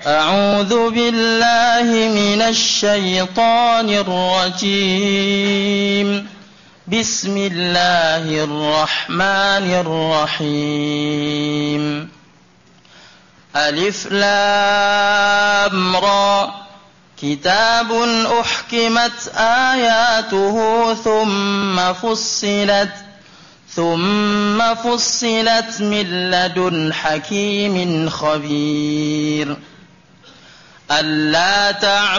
أعوذ بالله من الشيطان الرجيم بسم الله الرحمن الرحيم ألف لام را كتاب أحكمت آياته ثم فصلت من لدن حكيم خبير ألا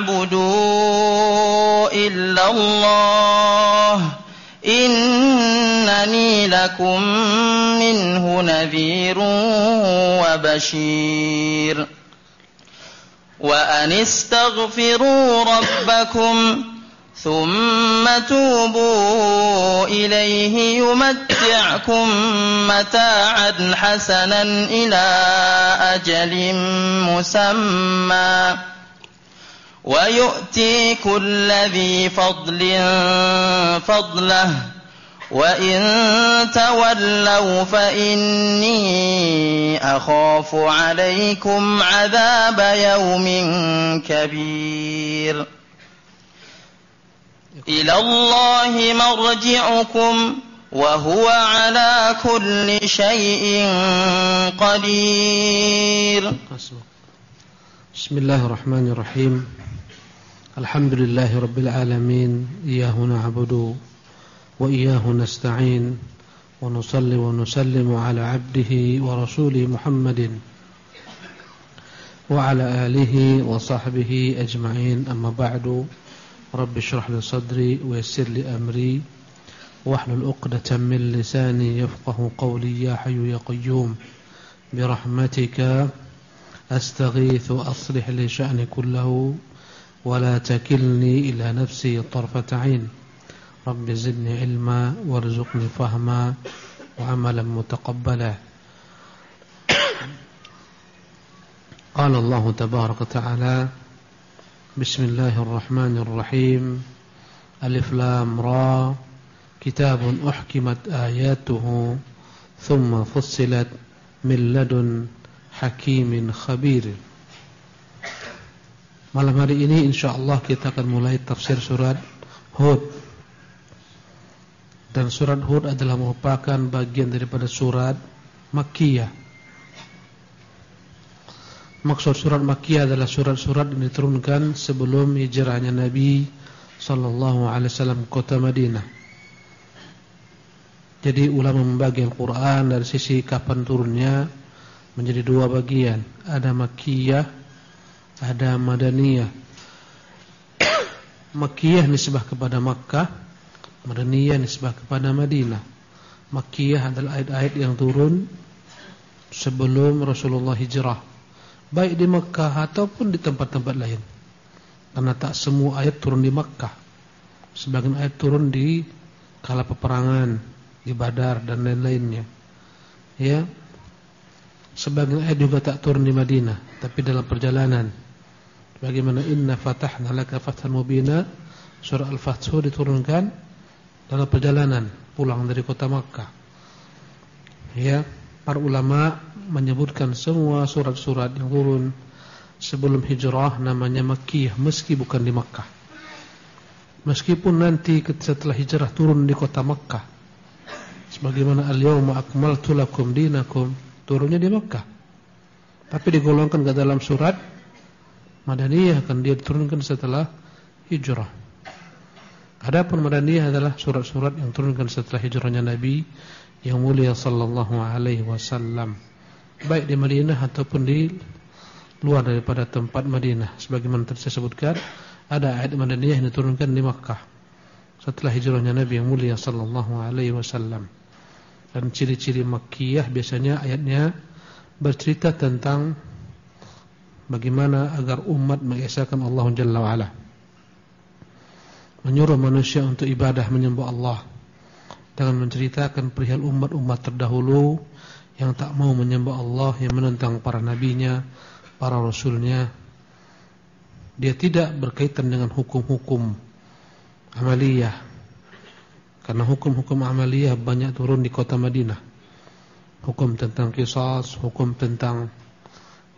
تعبدوا إلا الله إنني لكم منه نذير وبشير وأن استغفروا ربكم ثم توبوا إليه يمتعكم متاعا حسنا إلى أجل مسمى ويؤتي كل ذي فضل فضله وإن تولوا فإني أخاف عليكم عذاب يوم كبير إلى الله مرجعكم وهو على كل شيء قدير. بسم الله الرحمن الرحيم الحمد لله رب العالمين إياه نعبد وإياه نستعين ونصلي ونسلم على عبده ورسوله محمد وعلى آله وصحبه أجمعين أما بعد رب اشرح لي صدري ويسر لي أمري واحلل عقدة من لساني يفقه قولي يا حي يا قيوم برحمتك أستغيث أصلح لي شأني كله ولا تكلني إلى نفسي طرفة عين رب زدني علما وارزقني فهما وعملا متقبلا. قال الله تبارك وتعالى بسم الله الرحمن الرحيم ألف لام را كتاب أحكمت آياته ثم فصلت من لدن حكيم خبير. Malam hari ini insyaallah kita akan mulai tafsir surat Hud. Dan surat Hud adalah merupakan bagian daripada surat Makkiyah. Maksud surat Makkiyah adalah surat-surat yang diturunkan sebelum hijrahnya Nabi sallallahu alaihi wasallam ke kota Madinah. Jadi ulama membagi Al-Qur'an dari sisi kapan turunnya menjadi dua bagian. Ada Makkiyah, ada Madaniyah. Makkiyah nisbah kepada Makkah, Madaniyah nisbah kepada Madinah. Makkiyah adalah ayat-ayat yang turun sebelum Rasulullah hijrah, baik di Makkah ataupun di tempat-tempat lain. Karena tak semua ayat turun di Makkah. Sebagian ayat turun di kala peperangan, di Badar dan lain-lainnya. Ya. Sebagian ayat juga tak turun di Madinah, tapi dalam perjalanan. Bagaimana inna fatahna laka fathan mubina, surah Al-Fath diturunkan dalam perjalanan pulang dari kota Makkah. Ya, para ulama menyebutkan semua surat-surat yang turun sebelum hijrah namanya Makkiyah meski bukan di Makkah. Meskipun nanti setelah hijrah turun di kota Makkah. Sebagaimana al-yawma akmaltu lakum dinakum turunnya di Makkah. Tapi digolongkan ke dalam surat Madaniyah, kan dia diturunkan setelah hijrah. Adapun Madaniyah adalah surat-surat yang turunkan setelah hijrahnya Nabi yang mulia sallallahu alaihi wasallam, baik di Madinah ataupun di luar daripada tempat Madinah. Sebagaimana tadi saya sebutkan, ada ayat Madaniyah yang diturunkan di Makkah setelah hijrahnya Nabi yang mulia sallallahu alaihi wasallam. Dan ciri-ciri Makkiyah biasanya ayatnya bercerita tentang bagaimana agar umat mengesahkan Allah Jalla wa'ala, menyuruh manusia untuk ibadah menyembah Allah, dengan menceritakan perihal umat-umat terdahulu yang tak mau menyembah Allah, yang menentang para nabinya, para rasulnya. Dia tidak berkaitan dengan hukum-hukum amaliyah, karena hukum-hukum amaliyah banyak turun di kota Madinah. Hukum tentang qisas, hukum tentang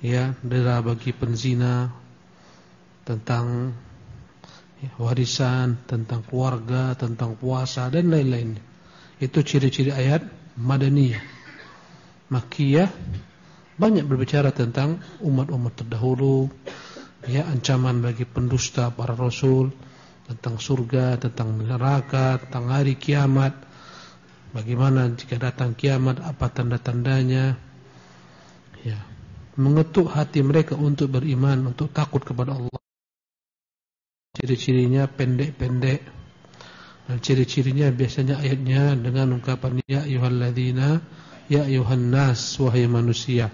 ya, dera bagi penzina, tentang warisan, tentang keluarga, tentang puasa dan lain-lainnya. Itu ciri-ciri ayat Madaniyah. Makkiyah banyak berbicara tentang umat-umat terdahulu, ya, ancaman bagi pendusta para rasul, tentang surga, tentang neraka, tentang hari kiamat, bagaimana jika datang kiamat, apa tanda-tandanya, ya, mengetuk hati mereka untuk beriman, untuk takut kepada Allah. Ciri-cirinya pendek-pendek, dan ciri-cirinya biasanya ayatnya dengan ungkapan ya ayyuhalladzina, ya ayyuhan nas, wahai manusia.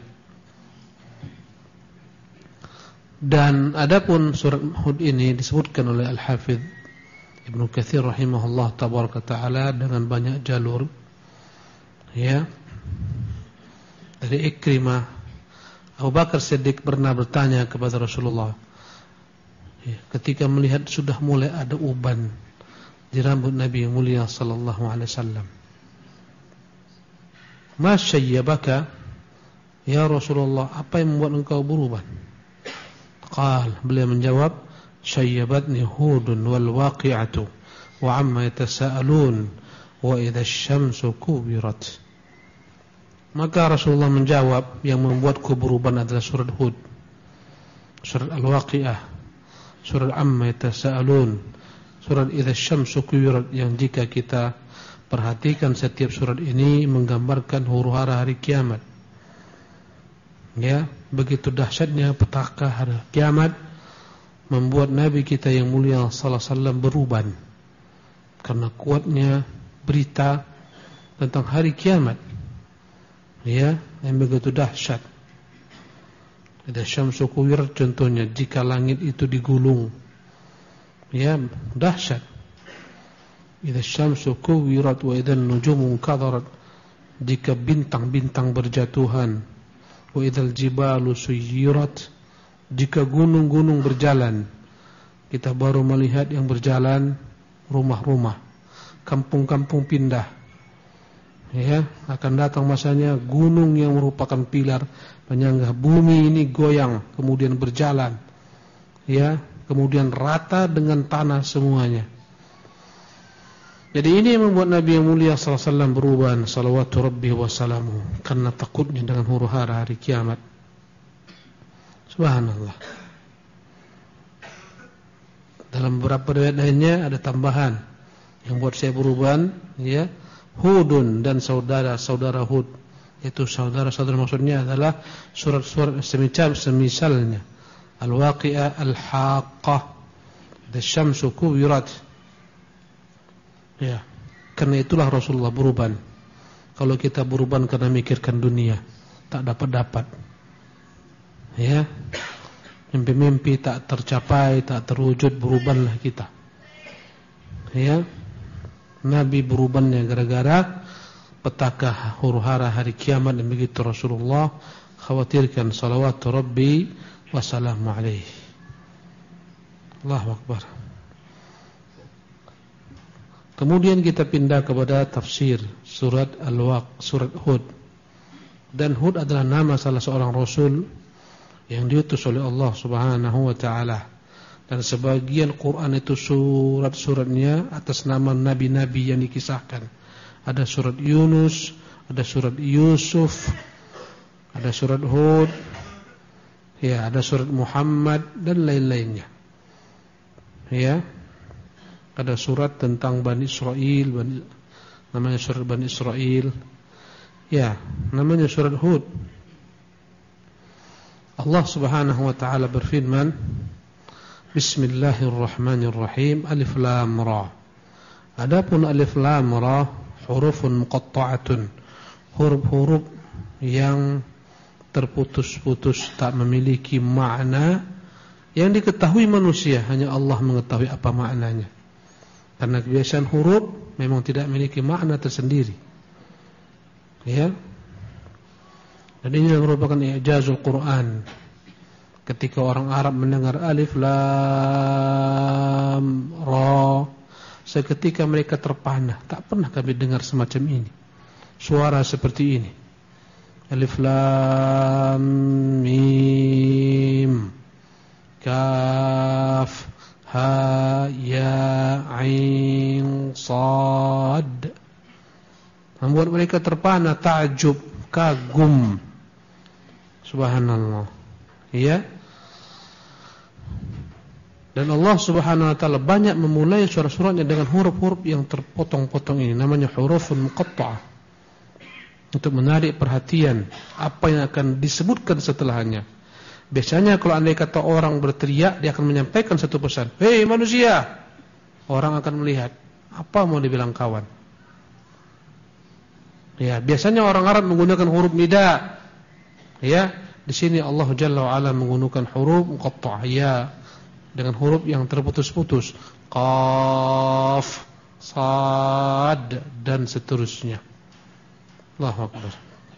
Dan adapun surat Hud ini disebutkan oleh Al-Hafidz Ibnu Katsir rahimahullah tabaraka taala dengan banyak jalur, ya. Dari Ikrimah, Abu Bakar Siddiq pernah bertanya kepada Rasulullah, ya, ketika melihat sudah mulai ada uban di rambut Nabi yang mulia sallallahu alaihi wasallam, "Ma syayyabaka ya Rasulullah, apa yang membuat engkau beruban?" Beliau menjawab, "Syayyabatni Hudun wal waqi'atu wa amma yatasaalun wa idza asy-syamsu kuwirat." Maka Rasulullah menjawab, yang membuatku beruban adalah surat Hud, surat Al-Waqi'ah, surat Amma Yatasaalun, surat Idza Asy-Syamsu Kuwirat, yang jika kita perhatikan setiap surat ini menggambarkan huru-hara hari kiamat. Ya, begitu dahsyatnya petaka hari kiamat membuat Nabi kita yang mulia sallallahu alaihi wasallam beruban karena kuatnya berita tentang hari kiamat, ya, yang begitu dahsyat. Idza syamsu kuwirat contohnya, jika langit itu digulung, ya, dahsyat. Idza syamsu kuwirat wa idzan nujumu kadarat, jika bintang-bintang berjatuhan. Wa idzal jibalu suyirat, jika gunung-gunung berjalan. Kita baru melihat yang berjalan rumah-rumah, kampung-kampung pindah. Ya, akan datang masanya gunung yang merupakan pilar penyangga bumi ini goyang, kemudian berjalan, ya, kemudian rata dengan tanah semuanya. Jadi ini yang membuat Nabi yang mulia sallallahu alaihi wasallam beruban, salawatu rabbi wa salamu, karena takutnya dengan huru-hara hari kiamat. Subhanallah. Dalam beberapa riwayat lainnya ada tambahan yang buat saya beruban, ya, Hudun dan saudara-saudara Hud. Itu saudara-saudara maksudnya adalah surat-surat semisalnya. Al-Waqi'ah, Al-Haqqah, Asy-Syamsu Kuwirat. Ya, karena itulah Rasulullah beruban. Kalau kita beruban karena mikirkan dunia, tak dapat-dapat, ya, mimpi-mimpi tak tercapai, tak terwujud, berubanlah kita. Ya, Nabi berubannya gara-gara petaka huru-hara hari kiamat, dan begitu Rasulullah khawatirkan, salawatu rabbi wassalamu alaihi. Allahu akbar. Kemudian kita pindah kepada tafsir surat surat Hud. Dan Hud adalah nama salah seorang rasul yang diutus oleh Allah Subhanahu wa taala. Dan sebagian Quran itu surat-suratnya atas nama nabi-nabi yang dikisahkan. Ada surat Yunus, ada surat Yusuf, ada surat Hud, ya, ada surat Muhammad dan lain-lainnya. Ya. Ada surat tentang Bani Israel, namanya surat Bani Israel. Ya, namanya surat Hud. Allah Subhanahu wa taala berfirman, Bismillahirrahmanirrahim, Alif Lam Ra. Adapun Alif Lam Ra hurufun muqatta'atun, huruf-huruf yang terputus-putus, tak memiliki makna yang diketahui manusia, hanya Allah mengetahui apa maknanya. Karena kebiasaan huruf memang tidak memiliki makna tersendiri. Ya. Dan ini merupakan i'jazul Quran. Ketika orang Arab mendengar alif lam ra, seketika mereka terpana. Tak pernah kami dengar semacam ini, suara seperti ini. Alif Lam Mim Kaf Ha Ya Ain Sad. Membuat mereka terpana, takjub, kagum. Subhanallah. Ya. Dan Allah Subhanahu wa taala banyak memulai surah-surahnya dengan huruf-huruf yang terpotong-potong ini, namanya hurufun muqatta'ah. Untuk menarik perhatian apa yang akan disebutkan setelahnya. Biasanya kalau andai kata orang berteriak, dia akan menyampaikan satu pesan. Hei manusia. Orang akan melihat apa mau dibilang kawan. Ya, biasanya orang Arab menggunakan huruf nida. Ya, di sini Allah Jalla wa Ala menggunakan huruf muqatta'ah, ya, dengan huruf yang terputus-putus. Qaf, Sad, dan seterusnya. Allahu Akbar.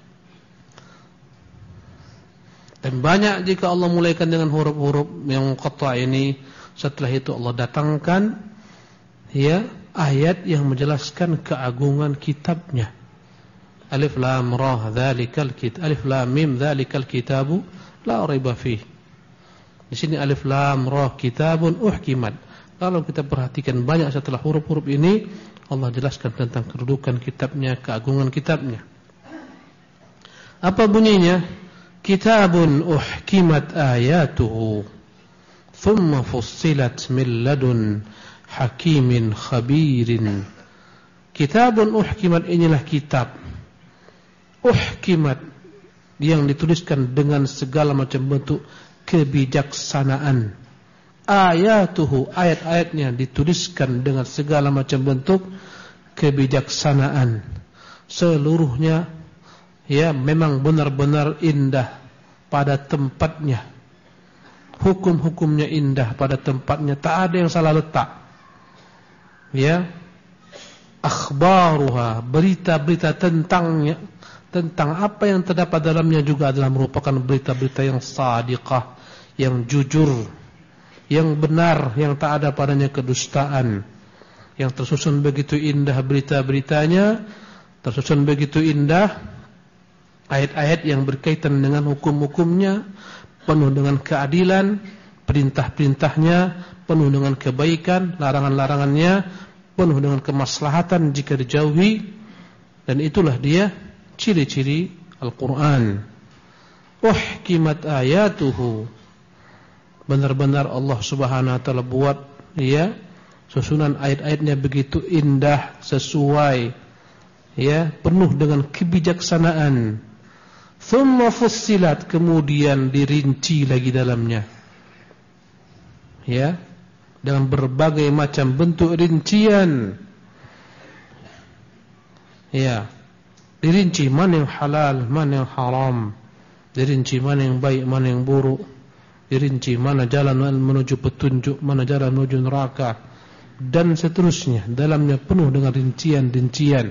Dan banyak jika Allah mulaikan dengan huruf-huruf yang muqatta'ah ini, setelah itu Allah datangkan ya ayat yang menjelaskan keagungan kitabnya. Alif Lam Ra dzalikal kitab, Alif Lam Mim dzalikal kitabu la raiba fihi. Di sini Alif Lam Ra kitabun uhkimat. Kalau kita perhatikan banyak setelah huruf-huruf ini Allah jelaskan tentang kedudukan kitabnya, keagungan kitabnya. Apa bunyinya? Kitabun uhkimat ayatuhu thumma fussilat min ladun hakimin khabirin. Kitabun uhkimat, inilah kitab uhkimat yang dituliskan dengan segala macam bentuk kebijaksanaan. Ayatuhu, ayat-ayatnya dituliskan dengan segala macam bentuk kebijaksanaan. Seluruhnya ya memang benar-benar indah pada tempatnya. Hukum-hukumnya indah pada tempatnya, tak ada yang salah letak. Ya. Akhbaruha, berita-berita tentangnya, tentang apa yang terdapat dalamnya juga adalah merupakan berita-berita yang sadiqah, yang jujur, yang benar, yang tak ada padanya kedustaan. Yang tersusun begitu indah berita-beritanya, tersusun begitu indah ayat-ayat yang berkaitan dengan hukum-hukumnya, penuh dengan keadilan, perintah-perintahnya penuh dengan kebaikan, larangan-larangannya penuh dengan kemaslahatan jika dijauhi. Dan itulah dia ciri-ciri Al-Quran. Uhkimat ayatuhu, benar-benar Allah Subhanahu wa taala buat ya susunan ayat-ayatnya begitu indah, sesuai ya, penuh dengan kebijaksanaan. Thumma fussilat, kemudian dirinci lagi dalamnya ya, dengan berbagai macam bentuk rincian ya. Dirinci mana yang halal, mana yang haram, dirinci mana yang baik, mana yang buruk, dirinci mana jalan menuju petunjuk, mana jalan menuju neraka, dan seterusnya. Dalamnya penuh dengan rincian-rincian,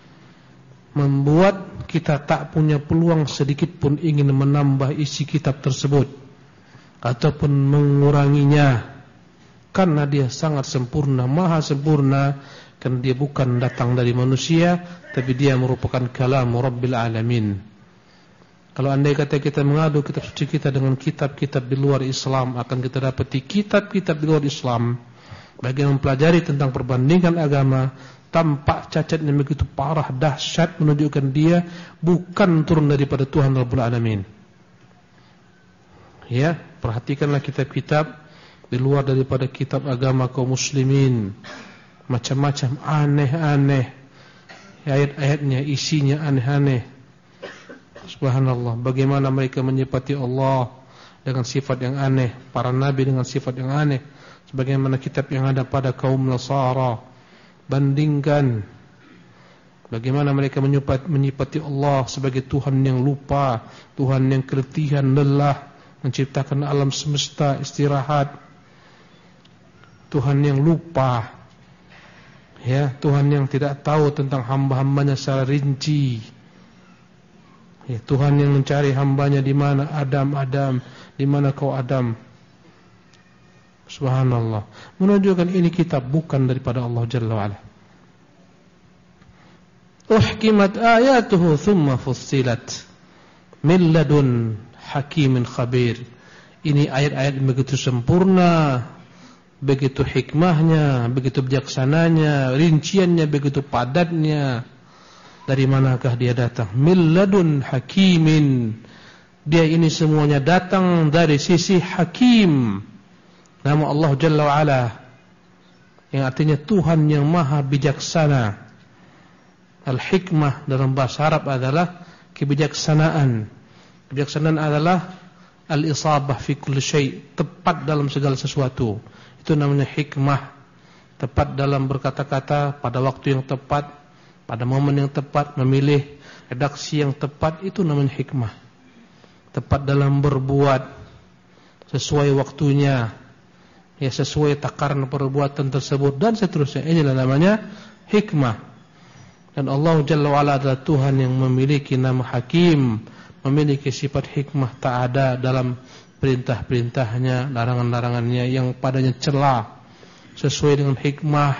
membuat kita tak punya peluang sedikit pun ingin menambah isi kitab tersebut ataupun menguranginya, karena dia sangat sempurna, maha sempurna. Karena dia bukan datang dari manusia, tapi dia merupakan kalam Rabbil Alamin. Kalau andai kata kita mengadu kitab suci kita dengan kitab-kitab di luar Islam, akan kita dapati kitab-kitab di luar Islam bagi yang mempelajari tentang perbandingan agama, tampak cacatnya begitu parah, dahsyat, menunjukkan dia bukan turun daripada Tuhan Rabbul Alamin. Ya, perhatikanlah kitab-kitab di luar daripada kitab agama kaum muslimin. Macam-macam aneh-aneh ayat-ayatnya, isinya aneh-aneh. Subhanallah, bagaimana mereka menyifati Allah dengan sifat yang aneh, para nabi dengan sifat yang aneh, sebagaimana kitab yang ada pada kaum Nasara. Bandingkan bagaimana mereka menyifati Allah sebagai Tuhan yang lupa, Tuhan yang keletihan, lelah, menciptakan alam semesta, istirahat, Tuhan yang lupa ya, Tuhan yang tidak tahu tentang hamba-hambanya secara rinci ya, Tuhan yang mencari hambanya di mana Adam, di mana kau Adam. Subhanallah, menunjukkan ini kitab bukan daripada Allah Jalla wa'ala. Uhkimat ayatuhu thumma fussilat, Min ladun hakimin khabir. Ini ayat-ayat begitu sempurna, begitu hikmahnya, begitu bijaksananya, rinciannya begitu padatnya. Dari manakah dia datang? Min ladun hakimin. Dia ini semuanya datang dari sisi hakim. Nama Allah Jalla wa'ala, yang artinya Tuhan yang maha bijaksana. Al-hikmah dalam bahasa Arab adalah kebijaksanaan. Kebijaksanaan adalah al-isabah fi kulli syai', tepat dalam segala sesuatu. Itu namanya hikmah. Tepat dalam berkata-kata, pada waktu yang tepat, pada momen yang tepat, memilih redaksi yang tepat, itu namanya hikmah. Tepat dalam berbuat sesuai waktunya, ya, sesuai takaran perbuatan tersebut, dan seterusnya. Inilah namanya hikmah. Dan Allah Jalla wa'ala adalah Tuhan yang memiliki nama hakim, memiliki sifat hikmah. Tak ada dalam perintah-perintahnya, larangan-larangannya yang padanya celah, sesuai dengan hikmah.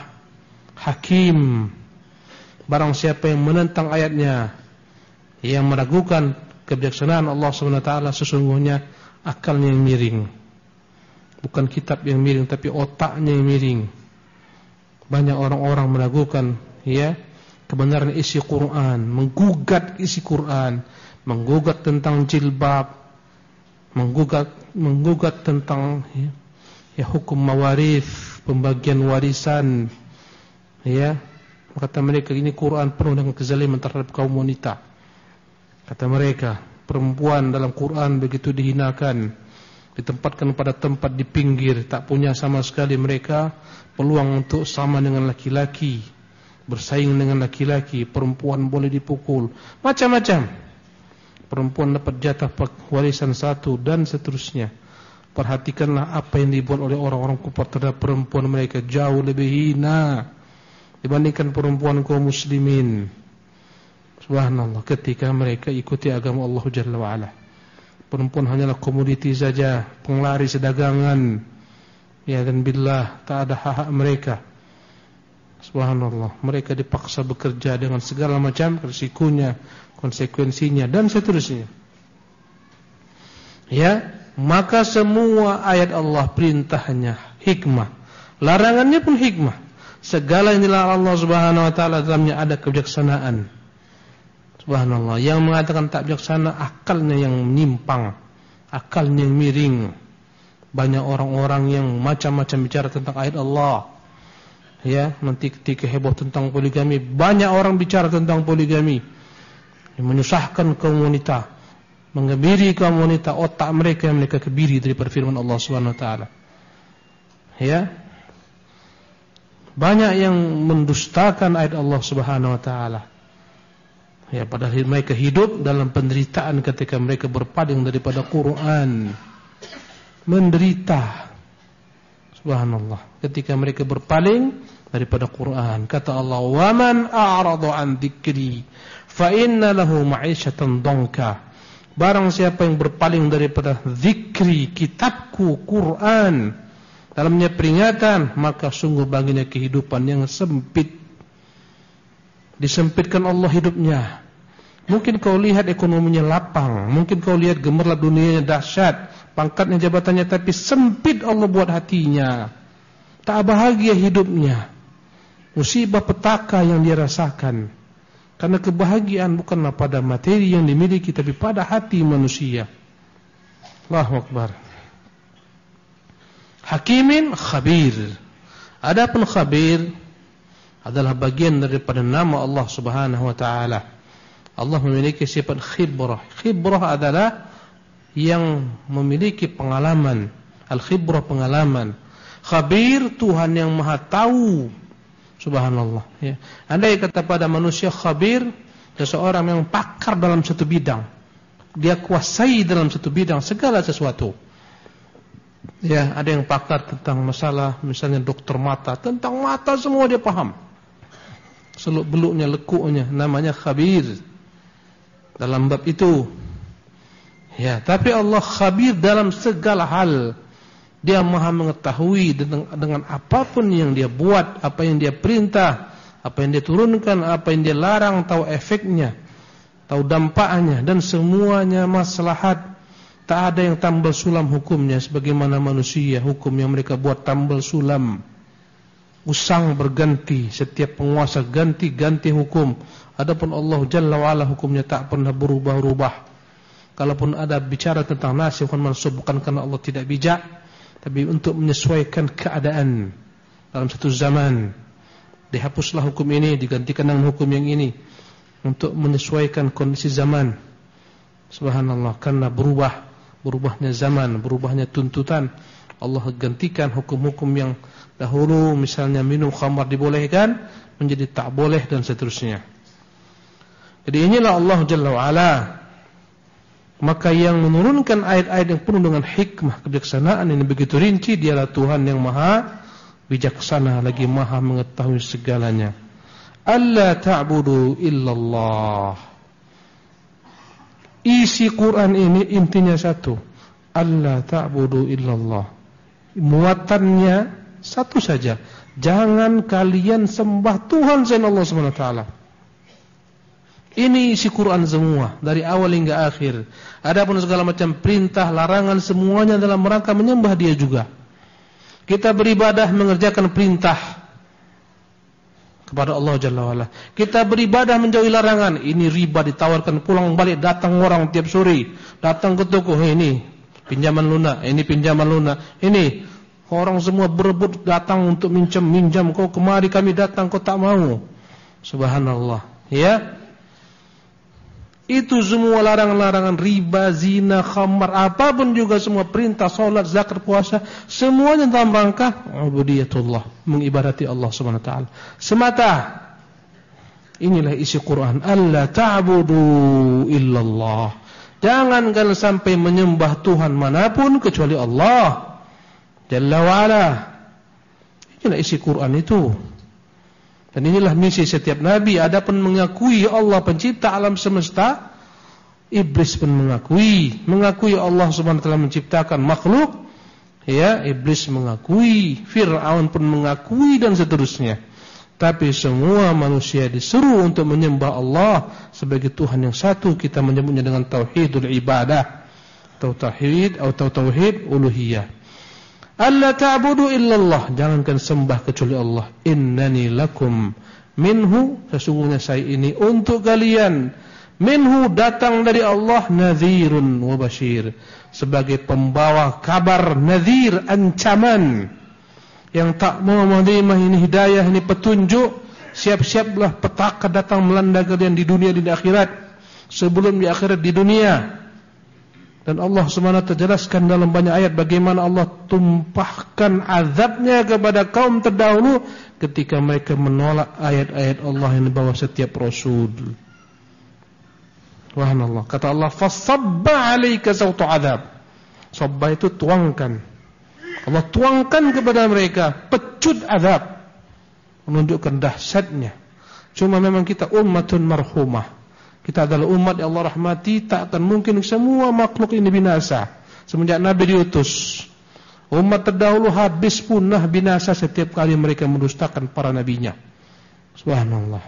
Hakim. Barang siapa yang menentang ayatnya, yang meragukan kebijaksanaan Allah SWT, sesungguhnya akalnya yang miring. Bukan kitab yang miring, tapi otaknya yang miring. Banyak orang-orang meragukan, ya, kebenaran isi Quran, menggugat isi Quran, menggugat tentang jilbab, menggugat tentang, ya, hukum mawarith, pembagian warisan, ya. Kata mereka, ini Quran penuh dengan kezaliman terhadap kaum wanita. Kata mereka, perempuan dalam Quran begitu dihinakan, ditempatkan pada tempat di pinggir, tak punya sama sekali mereka peluang untuk sama dengan laki-laki, bersaing dengan laki-laki. Perempuan boleh dipukul, macam-macam. Perempuan dapat jatah warisan 1, dan seterusnya. Perhatikanlah apa yang dibuat oleh orang-orang kufar terhadap perempuan mereka, jauh lebih hina dibandingkan perempuan kaum muslimin. Subhanallah, ketika mereka ikuti agama Allah Jalla wa'ala, perempuan hanyalah komoditi saja, penglaris dagangan, ya, dan billah tak ada hak mereka. Subhanallah, mereka dipaksa bekerja dengan segala macam risikonya, konsekuensinya, dan seterusnya. Ya, maka semua ayat Allah perintahnya hikmah, larangannya pun hikmah. Segala yang dilarang Allah Subhanahu wa taala dalamnya ada kebijaksanaan. Subhanallah, yang mengatakan tak bijaksana akalnya yang menyimpang, akalnya yang miring. Banyak orang-orang yang macam-macam bicara tentang ayat Allah. Ya, nanti ketika heboh tentang poligami, banyak orang bicara tentang poligami, yang menyusahkan kaum wanita, mengebiri kaum wanita, otak mereka yang mereka kebiri daripada firman Allah Subhanahu wa taala. Ya, banyak yang mendustakan ayat Allah Subhanahu wa taala. Ya, padahal mereka hidup dalam penderitaan ketika mereka berpaling daripada Quran. Menderita. Subhanallah, ketika mereka berpaling daripada Quran. Kata Allah, "Wa man a'rada 'an dzikri fa inna lahu ma'isyatan dhanka." Barang siapa yang berpaling daripada zikri, kitabku Quran, dalamnya peringatan, maka sungguh baginya kehidupan yang sempit. Disempitkan Allah hidupnya. Mungkin kau lihat ekonominya lapang, mungkin kau lihat gemerlap dunianya dahsyat, pangkatnya, jabatannya, tapi sempit Allah buat hatinya. Tak bahagia hidupnya. Musibah petaka yang dia rasakan. Karena kebahagiaan bukanlah pada materi yang dimiliki, tapi pada hati manusia. Allahu Akbar. Hakimin khabir. Adapun khabir adalah bagian daripada nama Allah Subhanahu wa taala. Allah memiliki sifat khibrah. Khibrah adalah yang memiliki pengalaman. Al-khibrah, pengalaman. Khabir, Tuhan yang maha tahu. Subhanallah, ya. Andai kata pada manusia khabir, seseorang yang pakar dalam satu bidang, dia kuasai dalam satu bidang segala sesuatu. Ya, ada yang pakar tentang masalah, misalnya dokter mata, tentang mata semua dia paham. Seluk-beluknya, lekuknya, namanya khabir dalam bab itu. Ya, tapi Allah khabir dalam segala hal. Dia maha mengetahui dengan apapun yang dia buat, apa yang dia perintah, apa yang dia turunkan, apa yang dia larang, tahu efeknya. tahu dampaknya, dan semuanya maslahat. Tak ada yang tambal sulam hukumnya sebagaimana manusia hukum yang mereka buat tambal sulam. Usang berganti, setiap penguasa ganti hukum. Adapun Allah Jalla wa'ala hukumnya tak pernah berubah-ubah. Kalaupun ada bicara tentang nasikh wal mansukh, bukan karena Allah tidak bijak, tapi untuk menyesuaikan keadaan dalam satu zaman. Dihapuslah hukum ini, digantikan dengan hukum yang ini, untuk menyesuaikan kondisi zaman. Subhanallah, karena berubahnya zaman, berubahnya tuntutan, Allah gantikan hukum-hukum yang dahulu, misalnya minum khamar dibolehkan menjadi tak boleh, dan seterusnya. Jadi inilah Allah Jalla wa'ala. Maka yang menurunkan ayat-ayat yang penuh dengan hikmah, kebijaksanaan ini begitu rinci, dialah Tuhan yang maha bijaksana lagi maha mengetahui segalanya. Alla ta'budu illallah. Isi Quran ini intinya satu, alla ta'budu illallah. Muatannya satu saja, jangan kalian sembah Tuhan selain Allah Subhanahu wa taala. Ini isi Quran semua dari awal hingga akhir. Adapun segala macam perintah, larangan, semuanya dalam rangka menyembah Dia juga. Kita beribadah mengerjakan perintah kepada Allah Jalla wa'ala. Kita beribadah menjauhi larangan. Ini riba ditawarkan pulang balik, datang orang tiap sore, datang ke toko, ini pinjaman lunak, ini pinjaman lunak, ini orang semua berebut datang untuk minjam, kau kemari kami datang, kau tak mau. Subhanallah, ya. Itu semua larangan-larangan, riba, zina, khamar, apapun juga, semua perintah, salat, zakat, puasa, semuanya dalam rangka ubudiyatullah, mengibadati Allah Subhanahu wa taala semata. Inilah isi Quran, alla ta'budu illallah. Jangan kalian sampai menyembah Tuhan manapun kecuali Allah Jalla wa'ala. Inilah isi Quran itu. Dan inilah misi setiap nabi. Adapun mengakui Allah pencipta alam semesta, iblis pun mengakui Allah Subhanahu wa taala menciptakan makhluk, ya, iblis mengakui, Fir'aun pun mengakui, dan seterusnya. Tapi semua manusia disuruh untuk menyembah Allah sebagai Tuhan yang satu. Kita menyebutnya dengan tauhidul ibadah, atau tauhid uluhiyah. Alla ta'budu illallah, jangankan sembah kecuali Allah. Innani lakum minhu, sesungguhnya saya ini untuk kalian, minhu datang dari Allah, nadhirun wa bashir, sebagai pembawa kabar, nadhir ancaman. Yang tak mau menerima ini hidayah, ini petunjuk, siap-siaplah petaka datang melanda kalian di dunia dan di akhirat, sebelum di akhirat di dunia. Dan Allah Subhanahu wa ta'ala jelaskan dalam banyak ayat bagaimana Allah tumpahkan azabnya kepada kaum terdahulu ketika mereka menolak ayat-ayat Allah yang dibawa setiap rasul. Subhanallah. Kata Allah, fasabba 'alaika sawtu 'adzab. Sabba itu tuangkan. Allah tuangkan kepada mereka pecut azab, menunjukkan dahsyatnya. Cuma memang kita ummatun marhumah. Kita adalah umat yang Allah rahmati, tak akan mungkin semua makhluk ini binasa. Semenjak Nabi diutus, umat terdahulu habis punah binasa setiap kali mereka mendustakan para nabinya. Subhanallah.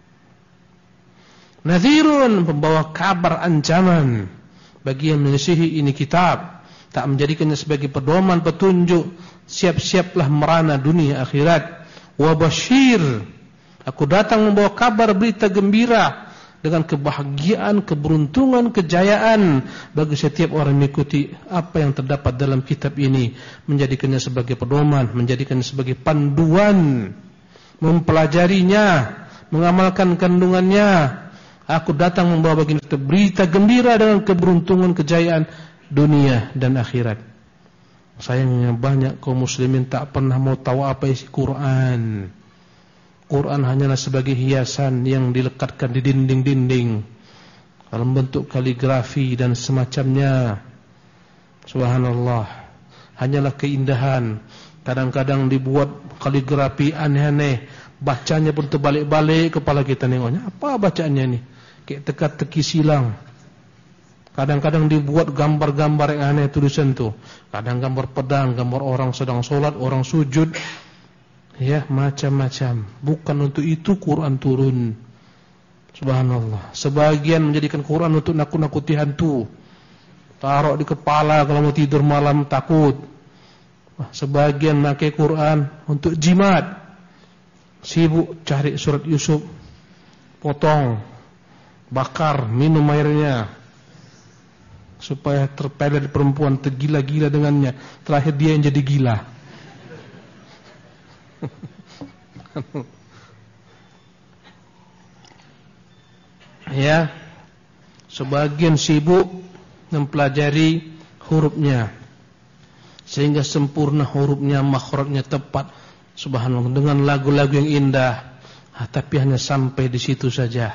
Nadhirun, pembawa kabar ancaman bagi yang menyisihi ini kitab, tak menjadikannya sebagai pedoman petunjuk. Siap-siaplah merana dunia akhirat. Wa bashir, aku datang membawa kabar berita gembira dengan kebahagiaan, keberuntungan, kejayaan bagi setiap orang mengikuti apa yang terdapat dalam kitab ini, menjadikannya sebagai pedoman, menjadikannya sebagai panduan, mempelajarinya, mengamalkan kandungannya. Aku datang membawa bagi kita berita gembira dengan keberuntungan, kejayaan dunia dan akhirat. Sayangnya banyak kaum muslimin tak pernah mau tahu apa isi Quran. Quran hanyalah sebagai hiasan yang dilekatkan di dinding-dinding dalam bentuk kaligrafi dan semacamnya. Subhanallah, hanyalah keindahan. Kadang-kadang dibuat kaligrafi aneh-aneh, bacanya pun terbalik-balik, kepala kita nengoknya, apa bacaannya ini? Kayak teka-teki silang. Kadang-kadang dibuat gambar-gambar yang aneh tulisan tuh. Kadang gambar pedang, gambar orang sedang sholat, orang sujud. Ya, macam-macam. Bukan untuk itu Quran turun. Subhanallah. Sebagian menjadikan Quran untuk nakut-nakuti hantu. Taruh di kepala kalau mau tidur malam takut. Sebagian pakai Quran untuk jimat. Sibuk cari surat Yusuf, potong, bakar, minum airnya, supaya terpelet perempuan tergila-gila dengannya. Terakhir dia yang jadi gila. Ya, sebagian sibuk mempelajari hurufnya sehingga sempurna hurufnya, makhrajnya tepat. Subhanallah, dengan lagu-lagu yang indah. Tapi hanya sampai di situ saja.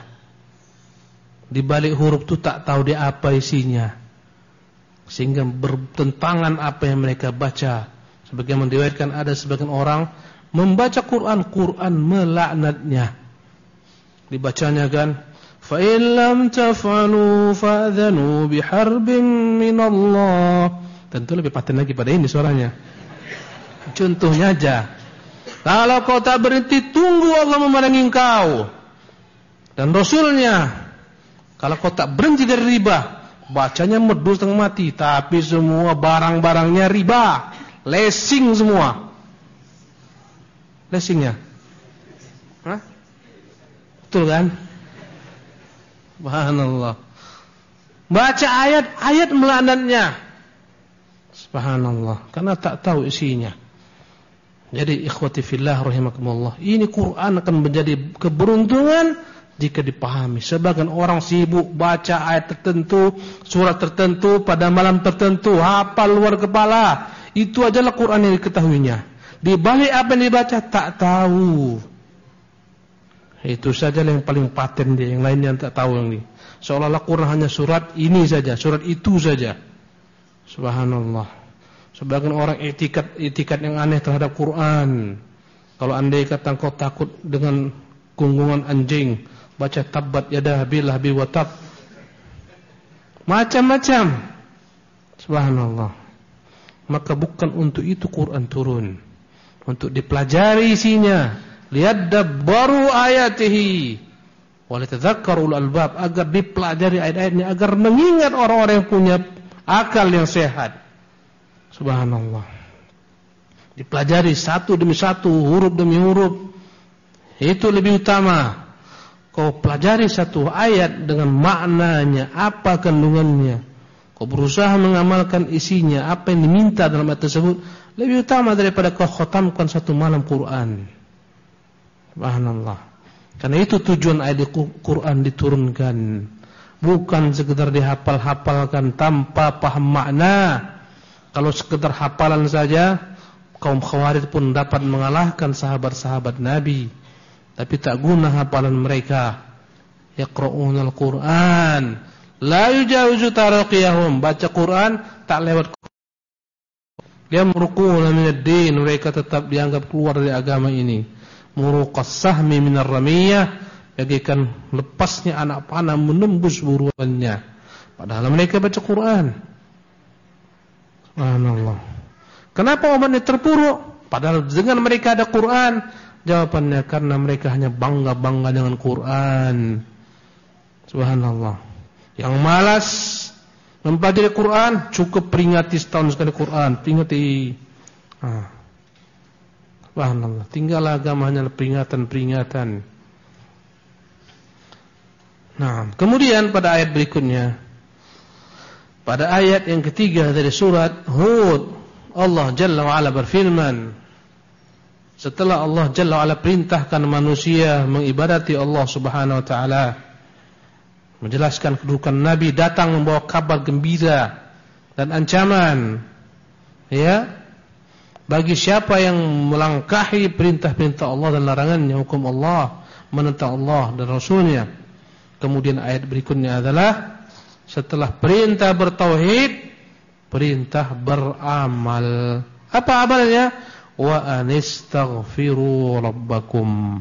Di balik huruf itu tak tahu dia apa isinya, sehingga bertentangan apa yang mereka baca. Sebagaimana diriwayatkan ada sebagian orang membaca Quran melaknatnya. Dibacanya kan, fa in lam taf'alu fa'dhanu biharbin minallah. Tentu lebih paten lagi pada ini suaranya. Contohnya aja, kalau kau tak berhenti, tunggu Allah memerangi engkau dan Rasulnya. Kalau kau tak berhenti dari riba, bacanya merdu setengah mati, tapi semua barang-barangnya riba, lesing semua. Lesingnya, hah? Betul kan? Subhanallah. Baca ayat-ayat melaknatnya. Subhanallah, karena tak tahu isinya. Jadi ikhwati fillah rahimakumullah, ini Quran akan menjadi keberuntungan jika dipahami. Sebagian orang sibuk baca ayat tertentu, surat tertentu pada malam tertentu, hafal luar kepala. Itu adalah Quran yang diketahuinya. Di balik apa yang dibaca tak tahu. Itu saja yang paling paten dia, yang lainnya tak tahu yang ini. Seolah-olah Quran hanya surat ini saja, surat itu saja. Subhanallah. Sebagian orang etikat yang aneh terhadap Quran. Kalau andai kata kau takut dengan gunggungan anjing, baca tabbat yada abil lahabi wa tab. Macam-macam. Subhanallah. Maka bukan untuk itu Quran turun. Untuk dipelajari isinya, liyadabbaru ayatihi wa litadhakkaru ulul albab, agar dipelajari ayat-ayatnya, agar mengingat orang-orang yang punya akal yang sehat. Subhanallah. Dipelajari satu demi satu, huruf demi huruf. Itu lebih utama. Kau pelajari satu ayat dengan maknanya, apa kandungannya, kau berusaha mengamalkan isinya, apa yang diminta dalam ayat tersebut, lebih utama daripada kau khatamkan satu malam Quran. Subhanallah. Karena itu tujuan ayat Quran diturunkan, bukan sekedar dihafal-hafalkan tanpa paham makna. Kalau sekedar hafalan saja, kaum Khawarij pun dapat mengalahkan sahabat-sahabat Nabi. Tapi tak guna hafalan mereka. Yaqra'unal Qur'an la yujawizu taraqiyahum. Baca Quran tak lewat. Dia murukuna minad din, mereka tetap dianggap keluar dari agama ini. Muruqas sahmi minar ramiyah, bagaikan lepasnya anak panah menembus buruannya. Padahal mereka baca Quran. Subhanallah. Kenapa umatnya terpuruk? Padahal dengan mereka ada Quran. Jawabannya karena mereka hanya bangga-bangga dengan Quran. Subhanallah. Yang malas mempelajari Quran, cukup peringati setahun sekali Quran, peringati. Subhanallah. Tinggal agama hanya peringatan-peringatan. Nah, kemudian pada ayat berikutnya, pada ayat yang ketiga dari surat Hud, Allah Jalla wa'ala berfirman, setelah Allah Jalla wa'ala perintahkan manusia mengibadati Allah Subhanahu wa ta'ala, menjelaskan kedudukan Nabi datang membawa kabar gembira dan ancaman, ya, bagi siapa yang melangkahi perintah-perintah Allah dan larangannya, hukum Allah, menentang Allah dan Rasulnya. Kemudian ayat berikutnya adalah setelah perintah bertauhid, perintah beramal. Apa amalnya? Wa anistaghfiru rabbakum.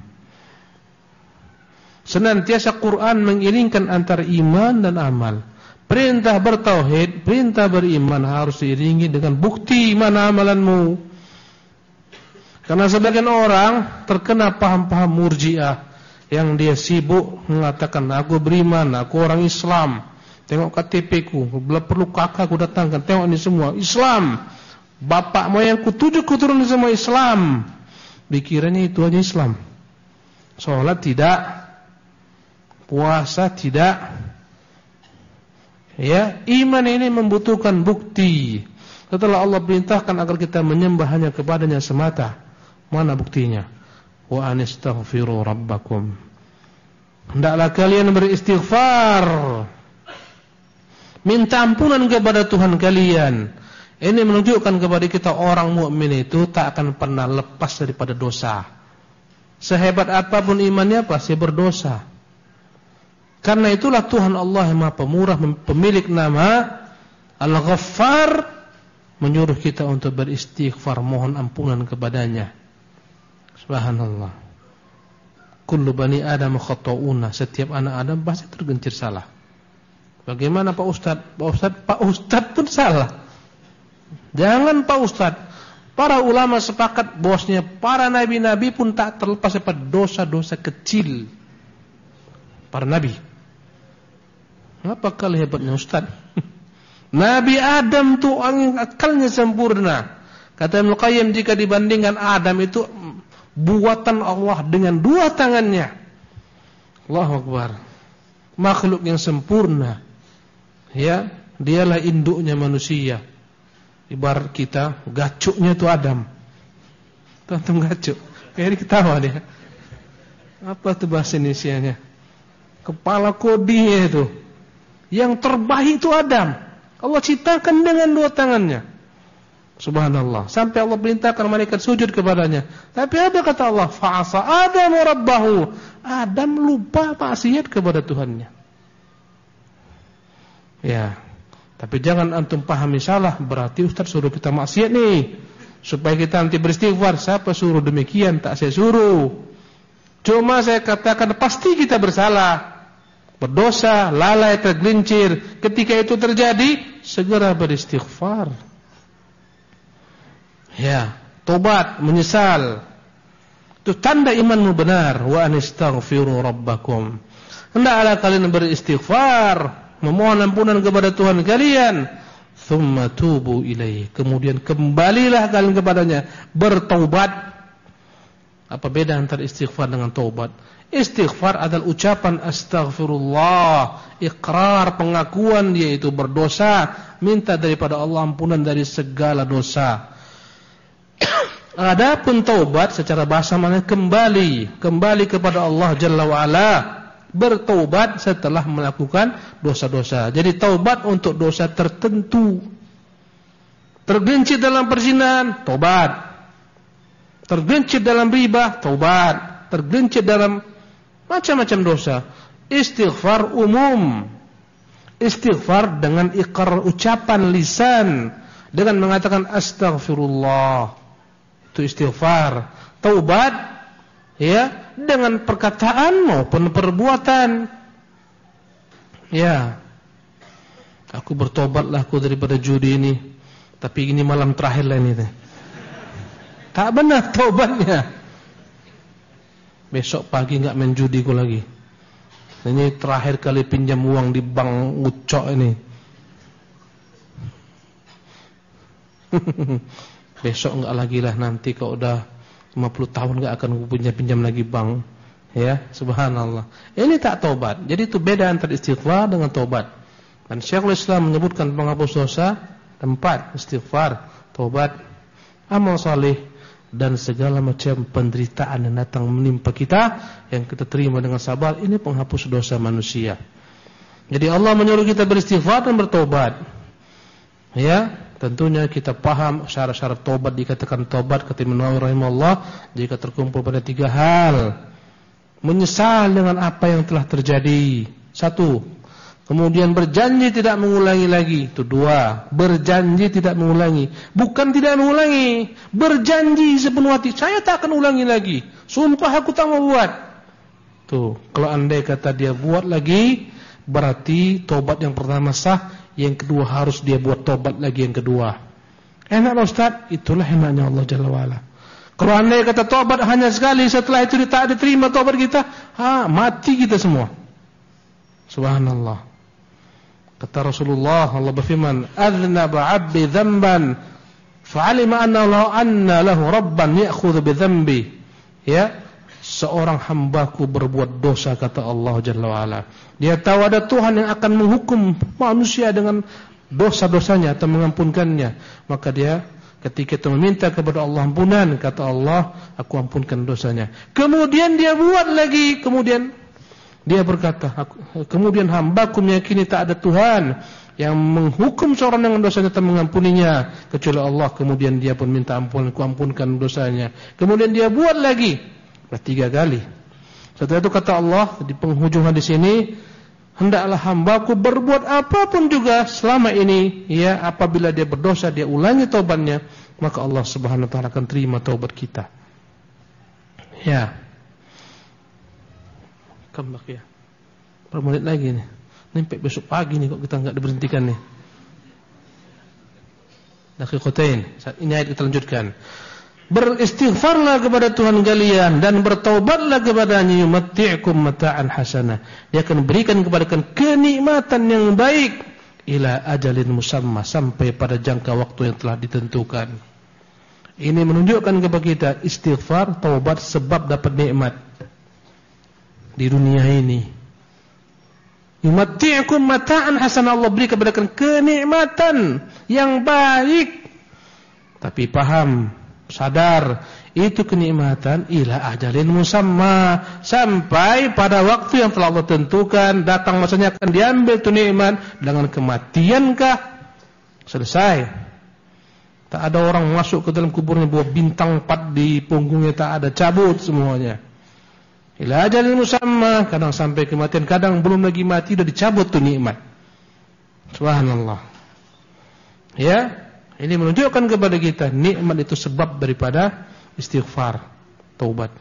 Senantiasa Quran mengiringkan antara iman dan amal. Perintah bertauhid, perintah beriman harus diiringi dengan bukti mana amalanmu. Karena sebagian orang terkena paham-paham murji'ah yang dia sibuk mengatakan aku beriman, aku orang Islam. Tengok KTP-ku, bila perlu kakakku datangkan, tengok ini semua Islam. Bapak moyangku 7 keturunan semua Islam. Pikirannya itu aja Islam. Salat tidak, puasa tidak. Ya, iman ini membutuhkan bukti. Setelah Allah perintahkan agar kita menyembah hanya kepadanya semata, mana buktinya? Wa anistaghfiru rabbakum. Hendaklah kalian beristighfar, minta ampunan kepada Tuhan kalian. Ini menunjukkan kepada kita orang mukmin itu tak akan pernah lepas daripada dosa. Sehebat apapun imannya pasti berdosa. Karena itulah Tuhan Allah yang Maha Pemurah, pemilik nama Al-Ghaffar, menyuruh kita untuk beristighfar, mohon ampunan kepadanya. Subhanallah. Kullu bani Adam khata'una. Setiap anak Adam pasti tergencir salah. Bagaimana Pak Ustaz? Pak Ustaz pun salah. Jangan Pak Ustaz. Para ulama sepakat bosnya para nabi-nabi pun tak terlepas daripada dosa-dosa kecil. Para nabi. Apa kali hebatnya Ustaz? Nabi Adam tu akalnya sempurna. Kata Ibnu Qayyim, jika dibandingkan Adam itu buatan Allah dengan 2 tangannya. Allahu Akbar. Makhluk yang sempurna. Ya, dialah induknya manusia. Ibarat kita, gacuknya itu Adam. Tonton gacuk. Kayak ketawa dia. Apa tuh bahasa Indonesianya? Kepala kodinya itu. Yang terbaik itu Adam. Allah ciptakan dengan 2 tangannya. Subhanallah. Sampai Allah perintahkan malaikat sujud kepadanya. Tapi ada kata Allah, fa'asa Adam rabbahu. Adam lupa maksiat kepada Tuhannya. Ya. Tapi jangan antum pahami salah, berarti Ustaz suruh kita maksiat nih, supaya kita nanti beristighfar. Siapa suruh demikian? Tak saya suruh. Cuma saya katakan pasti kita bersalah, berdosa, lalai, tergelincir. Ketika itu terjadi, segera beristighfar. Ya, tobat, menyesal. Itu tanda imanmu benar. Wa anistaghfiru rabbakum. Hendaklah kalian beristighfar, memohon ampunan kepada Tuhan kalian. Thumma tubu ilaih. Kemudian kembalilah kalian kepadanya, bertaubat. Apa beda antara istighfar dengan taubat? Istighfar adalah ucapan astaghfirullah, ikrar, pengakuan dia itu berdosa, minta daripada Allah ampunan dari segala dosa. Adapun taubat secara bahasa maknanya kembali kepada Allah Jalla wa Ala, bertaubat setelah melakukan dosa-dosa. Jadi taubat untuk dosa tertentu. Tergelincir dalam perzinahan, taubat. Tergelincir dalam riba, taubat. Tergelincir dalam macam-macam dosa. Istighfar umum. Istighfar dengan ikrar ucapan lisan, dengan mengatakan astaghfirullah. Itu istighfar. Taubat ya dengan perkataan maupun perbuatan. Ya. Aku bertobatlah aku daripada judi ini. Tapi ini malam terakhir lah ini. Tak benar taubatnya. Besok pagi enggak main judi ku lagi. Ini terakhir kali pinjam uang di bank Ucok ini. Besok enggak lagi lah, nanti kalau udah 50 tahun enggak akan pinjam lagi bank. Ya, subhanallah. Ini tak taubat. Jadi itu beda antara istighfar dengan taubat. Dan Syekhul Islam menyebutkan penghapus dosa 4, istighfar, taubat, amal saleh, dan segala macam penderitaan yang datang menimpa kita yang kita terima dengan sabar. Ini penghapus dosa manusia. Jadi Allah menyuruh kita beristighfar dan bertobat. Ya. Tentunya kita paham syarat-syarat taubat. Dikatakan taubat kata Imam Nawawi rahimahullah jika terkumpul pada 3 hal. Menyesal dengan apa yang telah terjadi, 1. Kemudian berjanji tidak mengulangi lagi, itu 2. Berjanji tidak mengulangi, bukan tidak mengulangi, berjanji sepenuh hati, saya tak akan ulangi lagi, sumpah aku tak mau buat. Tuh, kalau andai kata dia buat lagi, berarti taubat yang pertama sah. Yang kedua harus dia buat tobat lagi yang kedua. Enak Ustaz? Itulah enaknya Allah Jalla wa'ala. Kalau andai kata taubat hanya sekali, setelah itu tak diterima taubat kita, mati kita semua. Subhanallah. Kata Rasulullah, Allah berfirman, "Adznaba 'abdi dzamban, fa'alima anna lahu rabban ya'khudhu bi dzambi." Ya, seorang hambaku berbuat dosa, kata Allah Jalla wa Ala. Dia tahu ada Tuhan yang akan menghukum manusia dengan dosa-dosanya atau mengampunkannya, maka dia ketika itu meminta kepada Allah ampunan, kata Allah, aku ampunkan dosanya. Kemudian dia buat lagi, kemudian dia berkata, kemudian hambaku meyakini tak ada Tuhan yang menghukum seorang dengan dosanya atau mengampuninya kecuali Allah. Kemudian dia pun minta ampunan, aku ampunkan dosanya. Kemudian dia buat lagi, 3 kali. Setelah itu kata Allah di penghujung hadis ini, hendaklah hambaku berbuat apapun juga selama ini, ya, apabila dia berdosa, dia ulangi taubatnya, maka Allah Subhanahu wa taala akan terima taubat kita. Ya. Kembali ya. Berapa menit lagi nih? Sampai besok pagi nih kok kita enggak diberhentikan nih. Daqiqatain. Ini ayat kita lanjutkan. Beristighfarlah kepada Tuhan kalian dan bertaubatlah kepadanya, yumatti'kum mata'an hasanah. Dia akan berikan kepada kalian kenikmatan yang baik ila ajalin musamma, sampai pada jangka waktu yang telah ditentukan. Ini menunjukkan kepada kita istighfar, taubat sebab dapat nikmat di dunia ini. Yumatti'kum mata'an hasanah, Allah beri kepada kalian kenikmatan yang baik. Tapi paham, sadar, itu kenikmatan ila ajalin musamma, sampai pada waktu yang telah Allah tentukan. Datang masanya akan diambil tu nikmat dengan kematiankah? Selesai. Tak ada orang masuk ke dalam kuburnya bawa bintang 4 di punggungnya, tak ada, cabut semuanya. Ila ajalin musamma, kadang sampai kematian, kadang belum lagi mati sudah dicabut tu nikmat. Subhanallah. Ya. Ini menunjukkan kepada kita nikmat itu sebab daripada istighfar, taubat.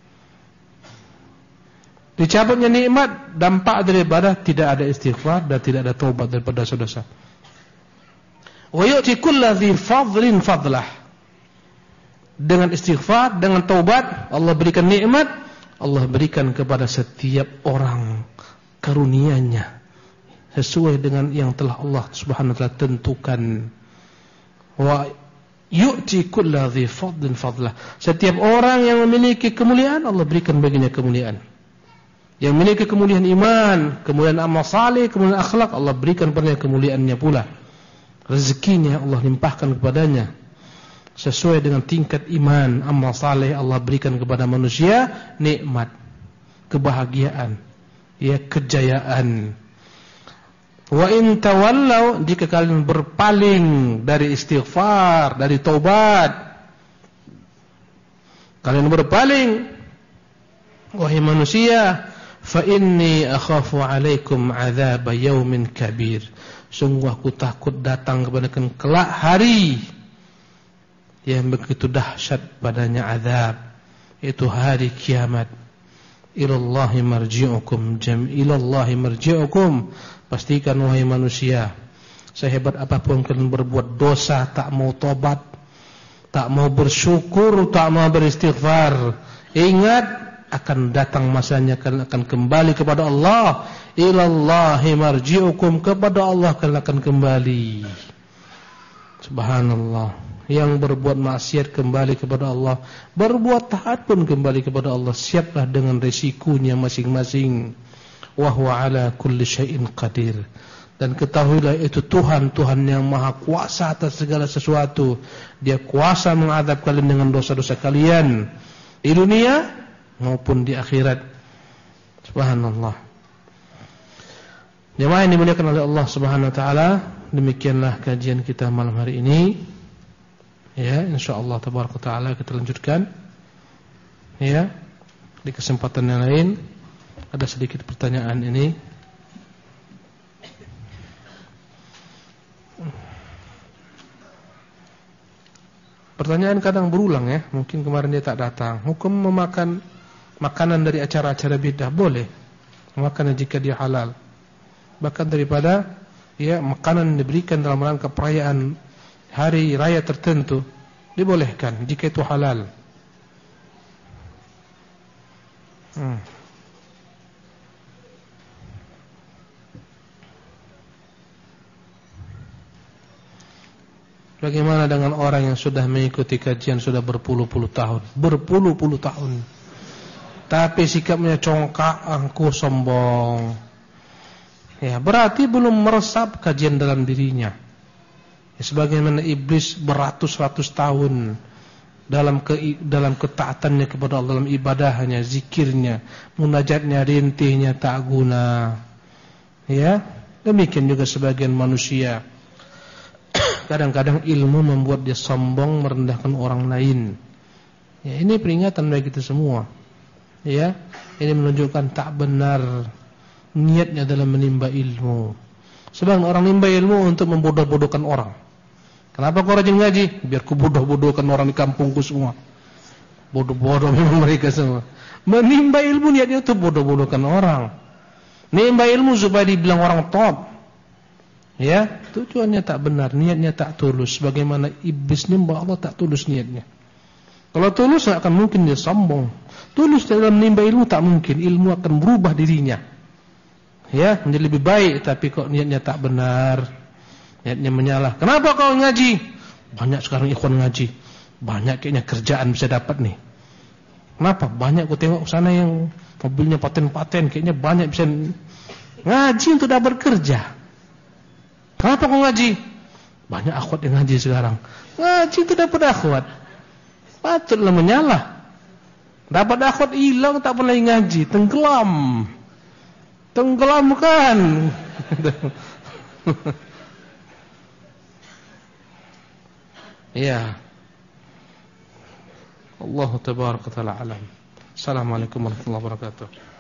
Dicabutnya nikmat dampak daripada tidak ada istighfar dan tidak ada taubat daripada dosa-dosa. Wa yu'ti kulladzi fadlin fadlah. Dengan istighfar, dengan taubat, Allah berikan nikmat, Allah berikan kepada setiap orang karunia-Nya sesuai dengan yang telah Allah Subhanahu wa taala tentukan. Wa yu'ti kulladzi fadlin fadlah. Setiap orang yang memiliki kemuliaan, Allah berikan baginya kemuliaan. Yang memiliki kemuliaan iman, kemuliaan amal saleh, kemuliaan akhlak, Allah berikan padanya kemuliaannya pula. Rezekinya Allah limpahkan kepadanya sesuai dengan tingkat iman, amal saleh. Allah berikan kepada manusia nikmat, kebahagiaan, ya, kejayaan. Wa in tawallau, jika kalian berpaling dari istighfar, dari taubat, kalian berpaling, wahai manusia, fa inni akhafu alaikum adzab yaumin kabir. Sungguh aku takut datang kepada kalian kelak hari yang begitu dahsyat padanya azab, yaitu hari kiamat. Ilallahi marji'ukum ilallahi marji'ukum. Pastikan wahai manusia, sehebat apapun kalian berbuat dosa, tak mau tobat, tak mau bersyukur, tak mau beristighfar, ingat akan datang masanya kalian akan kembali kepada Allah. Ilallahi marji'ukum, kepada Allah kalian akan kembali. Subhanallah. Yang berbuat maksiat kembali kepada Allah, berbuat taat pun kembali kepada Allah. Siaplah dengan resikonya masing-masing. Wa huwa ala kulli syai'in qadir. Dan ketahuilah itu Tuhan yang maha kuasa atas segala sesuatu. Dia kuasa mengadab kalian dengan dosa-dosa kalian di dunia maupun di akhirat. Subhanallah. Jemaah yang dimuliakan oleh Allah Subhanahu wa taala, demikianlah kajian kita malam hari ini. Ya, insyaallah tabaraka taala kita lanjutkan. Ya, di kesempatan yang lain. Ada sedikit pertanyaan ini. Pertanyaan kadang berulang ya. Mungkin kemarin dia tak datang. Hukum memakan makanan dari acara-acara bidah boleh. Memakan jika dia halal. Bahkan daripada ya makanan diberikan dalam rangka perayaan hari raya tertentu dibolehkan jika itu halal. Bagaimana dengan orang yang sudah mengikuti kajian sudah berpuluh-puluh tahun, berpuluh-puluh tahun, tapi sikapnya congkak, angkuh, sombong? Ya, berarti belum meresap kajian dalam dirinya. Ya, sebagaimana iblis beratus-ratus tahun dalam ketaatannya kepada Allah, dalam ibadahnya, zikirnya, munajatnya, rintihnya tak guna. Ya, demikian juga sebagian manusia. Kadang-kadang ilmu membuat dia sombong, merendahkan orang lain. Ya, ini peringatan bagi kita semua. Ya, ini menunjukkan tak benar niatnya dalam menimba ilmu. Sebab orang menimba ilmu untuk membodoh-bodohkan orang. Kenapa kau rajin ngaji? Biar ku bodoh-bodohkan orang di kampungku semua. Bodoh-bodoh memang mereka semua. Menimba ilmu niatnya untuk bodoh-bodohkan orang. Menimba ilmu supaya dibilang orang top. Ya, tujuannya tak benar, niatnya tak tulus. Bagaimana iblis nimba Allah tak tulus niatnya. Kalau tulus tak akan mungkin dia sombong. Tulus dalam menimba ilmu tak mungkin, ilmu akan berubah dirinya. Ya, menjadi lebih baik, tapi kok niatnya tak benar. Niatnya menyalah. Kenapa kau ngaji? Banyak sekarang ikhwan ngaji. Banyak kayaknya kerjaan bisa dapat nih. Kenapa? Banyak aku tengok sana yang mobilnya paten-paten, kayaknya banyak bisa ngaji untuk dapat kerja. Kenapa kau ngaji? Banyak akhwat yang ngaji sekarang. Ngaji itu dapat akhwat. Patutlah menyalah. Dapat akhwat hilang tak pernah ngaji, tenggelam. Tenggelam kan? Ya. Allah tabaraka taala alam. Assalamualaikum warahmatullahi wabarakatuh.